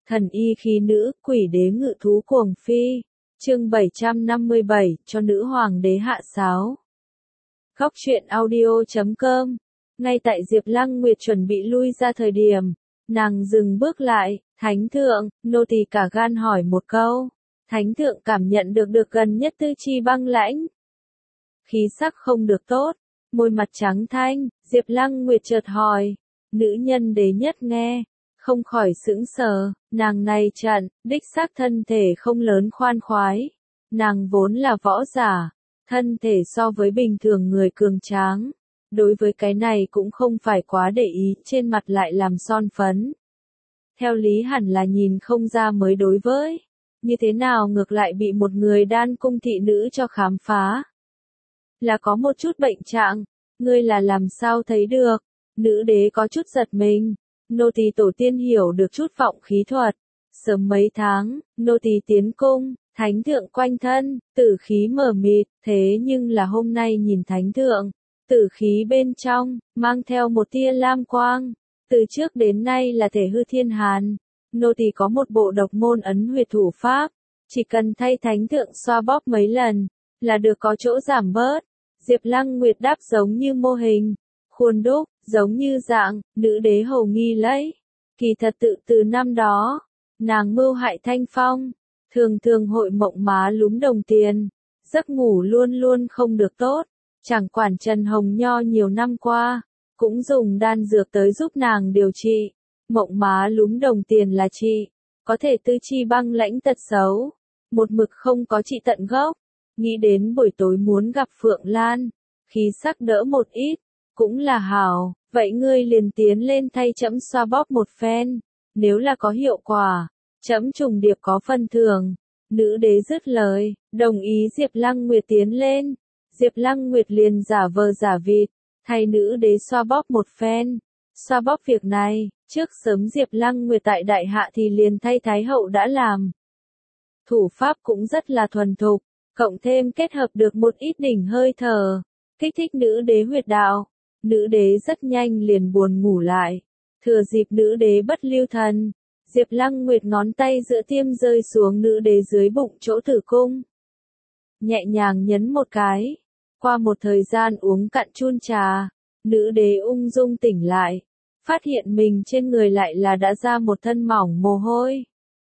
Thần y khí nữ, quỷ đế ngự thú cuồng phi. Chương 757, cho nữ hoàng đế hạ sáo. Góc truyện audio.com. Ngay tại Diệp Lăng Nguyệt chuẩn bị lui ra thời điểm, nàng dừng bước lại, "Thánh thượng", nô tỳ cả gan hỏi một câu. Thánh thượng cảm nhận được gần nhất tư chi băng lãnh. Khí sắc không được tốt, môi mặt trắng thanh, Diệp Lăng Nguyệt chợt hỏi. Nữ nhân đế nhất nghe, không khỏi sững sờ, nàng này trận, đích xác thân thể không lớn khoan khoái. Nàng vốn là võ giả, thân thể so với bình thường người cường tráng. Đối với cái này cũng không phải quá để ý, trên mặt lại làm son phấn. Theo lý hẳn là nhìn không ra mới đối với. Như thế nào ngược lại bị một người đan cung thị nữ cho khám phá. Là có một chút bệnh trạng, ngươi là làm sao thấy được? Nữ đế có chút giật mình. Nô tỳ tổ tiên hiểu được chút vọng khí thuật. Sớm mấy tháng, nô tỳ tiến cung, thánh thượng quanh thân, tử khí mờ mịt, thế nhưng là hôm nay nhìn thánh thượng, tử khí bên trong, mang theo một tia lam quang. Từ trước đến nay là thể hư thiên hàn. Nô tỳ có một bộ độc môn ấn huyệt thủ pháp, chỉ cần thay thánh thượng xoa bóp mấy lần, là được có chỗ giảm bớt. Diệp Lăng Nguyệt đáp giống như mô hình, khuôn đúc, giống như dạng, nữ đế hầu nghi lấy. Kỳ thật từ năm đó, nàng mưu hại Thanh Phong, thường hội mộng má lúm đồng tiền, giấc ngủ luôn luôn không được tốt, chẳng quản Trần Hồng Nho nhiều năm qua, cũng dùng đan dược tới giúp nàng điều trị. Mộng má lúm đồng tiền là trị, có thể tư chi băng lãnh tật xấu, một mực không có trị tận gốc. Nghĩ đến buổi tối muốn gặp Phượng Lan, khí sắc đỡ một ít, cũng là hảo, vậy ngươi liền tiến lên thay trẫm xoa bóp một phen, nếu là có hiệu quả, trẫm trùng điệp có phần thưởng. Nữ đế dứt lời, đồng ý Diệp Lăng Nguyệt tiến lên. Diệp Lăng Nguyệt liền giả vờ giả vịt, thay nữ đế xoa bóp một phen. Xoa bóp việc này, trước sớm Diệp Lăng Nguyệt tại đại hạ thì liền thay Thái hậu đã làm. Thủ pháp cũng rất là thuần thục, cộng thêm kết hợp được một ít đỉnh hơi thở, kích thích nữ đế huyệt đạo. Nữ đế rất nhanh liền buồn ngủ lại. Thừa dịp nữ đế bất lưu thần, Diệp Lăng Nguyệt ngón tay giữa tiêm rơi xuống nữ đế dưới bụng chỗ tử cung. Nhẹ nhàng nhấn một cái. Qua một thời gian uống cạn chun trà, nữ đế ung dung tỉnh lại. Phát hiện mình trên người lại là đã ra một thân mỏng mồ hôi.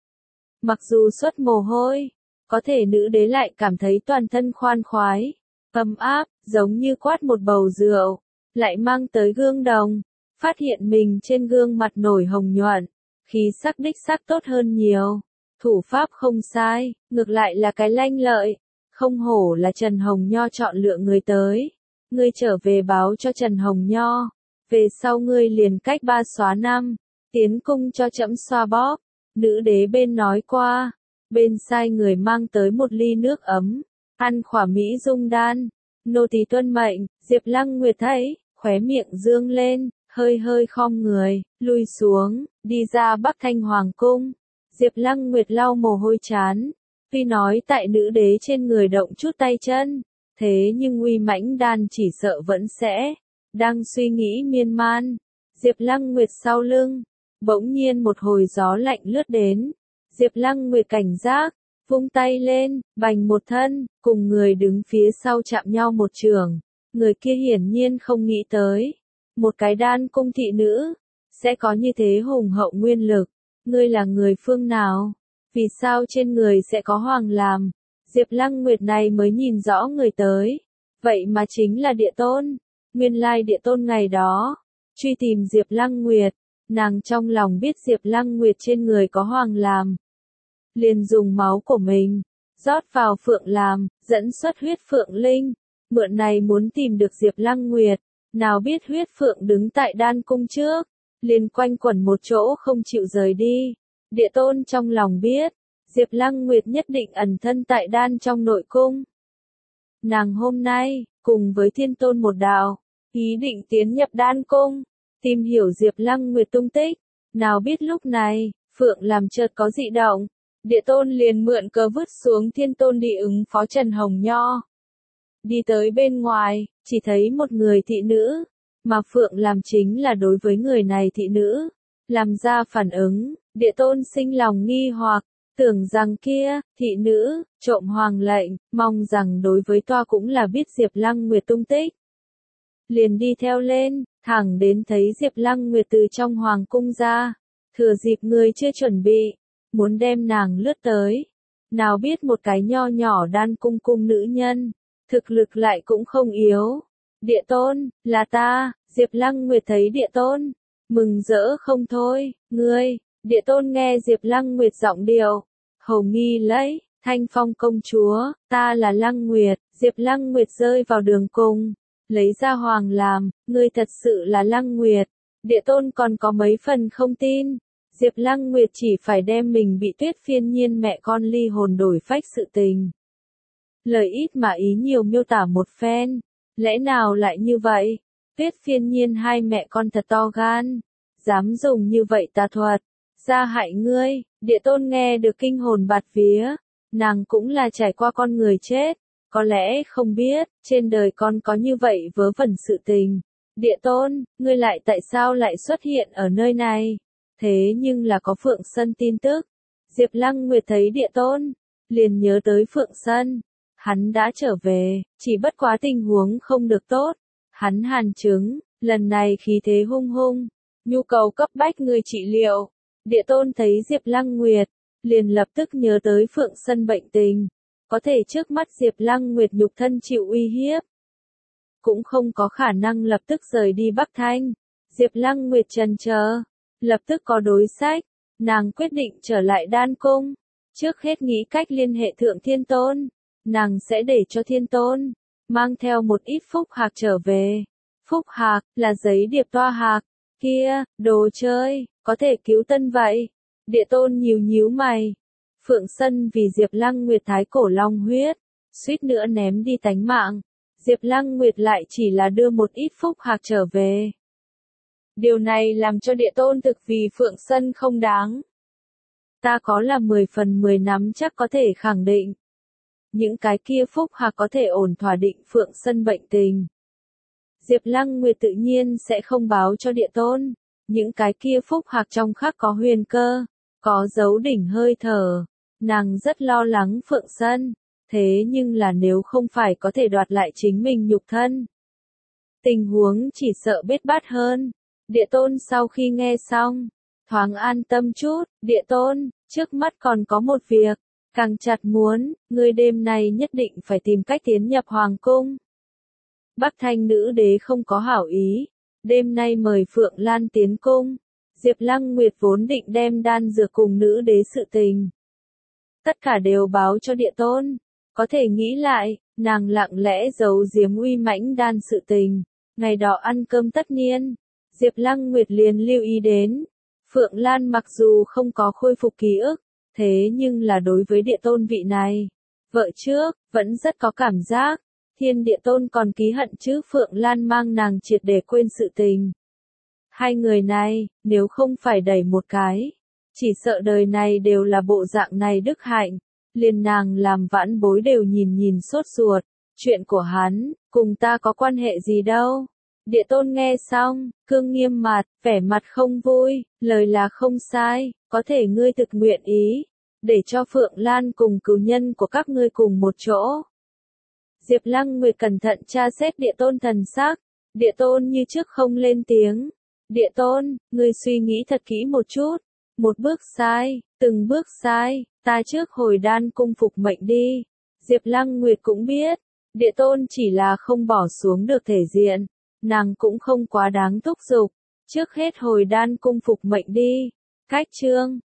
Mặc dù xuất mồ hôi, có thể nữ đế lại cảm thấy toàn thân khoan khoái, ấm áp, giống như quát một bầu rượu. Lại mang tới gương đồng, phát hiện mình trên gương mặt nổi hồng nhuận, khí sắc đích sắc tốt hơn nhiều. Thủ pháp không sai, ngược lại là cái lanh lợi, không hổ là Trần Hồng Nho chọn lựa người tới. Ngươi trở về báo cho Trần Hồng Nho, về sau ngươi liền cách 3 xóa 5, tiến cung cho trẫm xoa bóp. Nữ đế bên nói qua, bên sai người mang tới một ly nước ấm, ăn khỏa mỹ dung đan. Nô tỳ tuân mệnh. Diệp Lăng Nguyệt thấy, khóe miệng dương lên, hơi khom người, lui xuống, đi ra Bắc Thanh Hoàng cung. Diệp Lăng Nguyệt lau mồ hôi chán, tuy nói tại nữ đế trên người động chút tay chân, thế nhưng uy mãnh đan chỉ sợ vẫn sẽ. Đang suy nghĩ miên man, Diệp Lăng Nguyệt sau lưng, bỗng nhiên một hồi gió lạnh lướt đến. Diệp Lăng Nguyệt cảnh giác, vung tay lên, bành một thân, cùng người đứng phía sau chạm nhau một trường. Người kia hiển nhiên không nghĩ tới, một cái đan cung thị nữ, sẽ có như thế hùng hậu nguyên lực. Ngươi là người phương nào? Vì sao trên người sẽ có hoàng làm? Diệp Lăng Nguyệt này mới nhìn rõ người tới. Vậy mà chính là Địa Tôn. Nguyên lai Địa Tôn ngày đó, truy tìm Diệp Lăng Nguyệt, nàng trong lòng biết Diệp Lăng Nguyệt trên người có hoàng làm. Liền dùng máu của mình, rót vào phượng làm, dẫn xuất huyết phượng linh. Mượn này muốn tìm được Diệp Lăng Nguyệt, nào biết huyết phượng đứng tại đan cung trước, liền quanh quẩn một chỗ không chịu rời đi. Địa Tôn trong lòng biết, Diệp Lăng Nguyệt nhất định ẩn thân tại đan trong nội cung. Nàng hôm nay, cùng với Thiên Tôn một đạo, ý định tiến nhập đan cung, tìm hiểu Diệp Lăng Nguyệt tung tích. Nào biết lúc này, phượng làm chợt có dị động, Địa Tôn liền mượn cớ vứt xuống Thiên Tôn đi ứng phó Trần Hồng Nho. Đi tới bên ngoài, chỉ thấy một người thị nữ, mà Phượng làm chính là đối với người này thị nữ, làm ra phản ứng. Địa tôn sinh lòng nghi hoặc, tưởng rằng kia, thị nữ, trộm hoàng lệnh, mong rằng đối với toa cũng là biết Diệp Lăng Nguyệt tung tích. Liền đi theo lên, thẳng đến thấy Diệp Lăng Nguyệt từ trong hoàng cung ra, thừa dịp người chưa chuẩn bị, muốn đem nàng lướt tới. Nào biết một cái nho nhỏ đan cung cung nữ nhân, thực lực lại cũng không yếu. Địa tôn, là ta. Diệp Lăng Nguyệt thấy địa tôn, mừng rỡ không thôi. Ngươi, địa tôn nghe Diệp Lăng Nguyệt giọng điệu, hầu nghi lấy, Thanh Phong công chúa, ta là Lăng Nguyệt. Diệp Lăng Nguyệt rơi vào đường cùng, lấy ra hoàng làm, ngươi thật sự là Lăng Nguyệt. Địa tôn còn có mấy phần không tin. Diệp Lăng Nguyệt chỉ phải đem mình bị Tuyết Phiên Nhiên mẹ con ly hồn đổi phách sự tình. Lời ít mà ý nhiều miêu tả một phen, lẽ nào lại như vậy? Tuyết Phiên Nhiên hai mẹ con thật to gan, dám dùng như vậy tà thuật, ra hại ngươi. Địa tôn nghe được kinh hồn bạt vía, nàng cũng là trải qua con người chết, có lẽ không biết, trên đời con có như vậy vớ vẩn sự tình. Địa tôn, ngươi lại tại sao lại xuất hiện ở nơi này? Thế nhưng là có Phượng Sân tin tức. Diệp Lăng Nguyệt thấy địa tôn, liền nhớ tới Phượng Sân. Hắn đã trở về, chỉ bất quá tình huống không được tốt. Hắn hàn chứng, lần này khí thế hung hung, nhu cầu cấp bách người trị liệu. Địa tôn thấy Diệp Lăng Nguyệt, liền lập tức nhớ tới Phượng Sân bệnh tình. Có thể trước mắt Diệp Lăng Nguyệt nhục thân chịu uy hiếp, cũng không có khả năng lập tức rời đi Bắc Thanh. Diệp Lăng Nguyệt chần chờ, lập tức có đối sách, nàng quyết định trở lại đan cung. Trước hết nghĩ cách liên hệ thượng Thiên Tôn, nàng sẽ để cho Thiên Tôn mang theo một ít phúc hạc trở về. Phúc hạc là giấy điệp toa hạc, kia, đồ chơi, có thể cứu tân vậy. Địa tôn nhíu mày. Phượng Sân vì Diệp Lăng Nguyệt thái cổ long huyết, suýt nữa ném đi tánh mạng. Diệp Lăng Nguyệt lại chỉ là đưa một ít phúc hạc trở về. Điều này làm cho địa tôn thực vì Phượng Sân không đáng. Ta có là 10 phần 10 nắm chắc có thể khẳng định. Những cái kia phúc hạc có thể ổn thỏa định Phượng Sân bệnh tình. Diệp Lăng Nguyệt tự nhiên sẽ không báo cho địa tôn. Những cái kia phúc hạc trong khắc có huyền cơ, có dấu đỉnh hơi thở. Nàng rất lo lắng Phượng Sân. Thế nhưng là nếu không phải có thể đoạt lại chính mình nhục thân, tình huống chỉ sợ bết bát hơn. Địa tôn sau khi nghe xong, thoáng an tâm chút. Địa tôn, trước mắt còn có một việc, càng chặt muốn, ngươi đêm nay nhất định phải tìm cách tiến nhập hoàng cung. Bắc Thanh nữ đế không có hảo ý, đêm nay mời Phượng Lan tiến cung. Diệp Lăng Nguyệt vốn định đem đan dược cùng nữ đế sự tình, tất cả đều báo cho địa tôn. Có thể nghĩ lại, nàng lặng lẽ giấu giếm uy mãnh đan sự tình. Ngày đó ăn cơm tất niên, Diệp Lăng Nguyệt liền lưu ý đến. Phượng Lan mặc dù không có khôi phục ký ức, thế nhưng là đối với địa tôn vị này, vợ trước, vẫn rất có cảm giác. Thiên địa tôn còn ký hận chứ Phượng Lan mang nàng triệt để quên sự tình. Hai người này, nếu không phải đẩy một cái, chỉ sợ đời này đều là bộ dạng này đức hạnh. Liền nàng làm vãn bối đều nhìn sốt ruột. Chuyện của hắn, cùng ta có quan hệ gì đâu. Địa tôn nghe xong, cương nghiêm mặt, vẻ mặt không vui, lời là không sai, có thể ngươi thực nguyện ý, để cho Phượng Lan cùng cừu nhân của các ngươi cùng một chỗ. Diệp Lăng Nguyệt cẩn thận tra xét địa tôn thần sắc, địa tôn như trước không lên tiếng. Địa tôn, ngươi suy nghĩ thật kỹ một chút, một bước sai, từng bước sai, ta trước hồi đan cung phục mệnh đi. Diệp Lăng Nguyệt cũng biết, địa tôn chỉ là không bỏ xuống được thể diện, nàng cũng không quá đáng thúc giục, trước hết hồi đan cung phục mệnh đi. Cách chương